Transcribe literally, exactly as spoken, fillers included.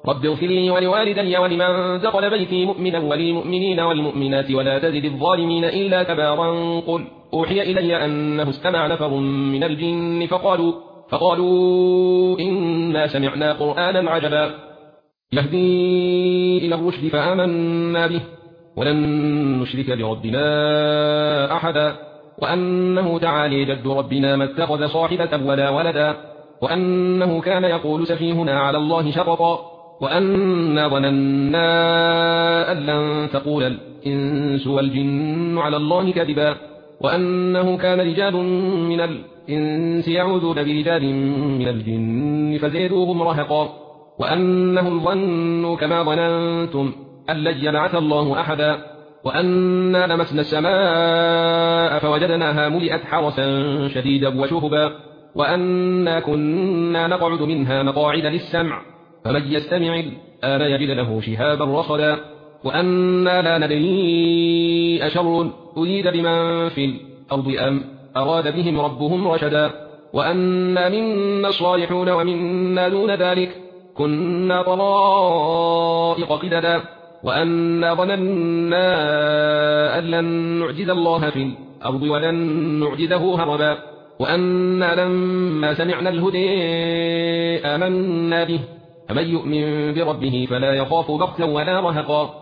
رب اغفر لي ولوالدي ولمن دخل بيتي مؤمنا وللمؤمنين والمؤمنات ولا تزد الظالمين إلا تبارا. قل أوحي إلي أنه استمع نفر من الجن فقالوا, فقالوا إنا سمعنا قرآنا عجبا يهدي إلى الرشد فآمنا به ولن نشرك بربنا أحدا وأنه تعالي جد ربنا ما اتخذ صاحبة ولا ولدا وأنه كان يقول سفيهنا على الله شططا وأنا ظننا أن لن تقول الإنس والجن على الله كذبا وأنه كان رجال من الإنس يعوذون برجال من الجن فزيدوهم رهقا وأنهم ظنوا كما ظننتم أن لن يبعث الله أحدا وأنا لمسنا السماء فوجدناها ملئت حرسا شديدا وشهبا وأنا كنا نقعد منها مقاعد للسمع فمن يستمع الآن يجد له شهابا رصدا وأنا لا ندري أشر أريد بمن في الأرض أم أراد بهم ربهم رشدا وأنا منا الصالحون ومنا دون ذلك كنا طرائق قددا وأنا ظننا أن لن نعجز الله في الأرض ولن نعجزه هربا وأنا لما سمعنا الهدى آمنا به فمن يؤمن بربه فلا يخاف بخسا ولا رهقا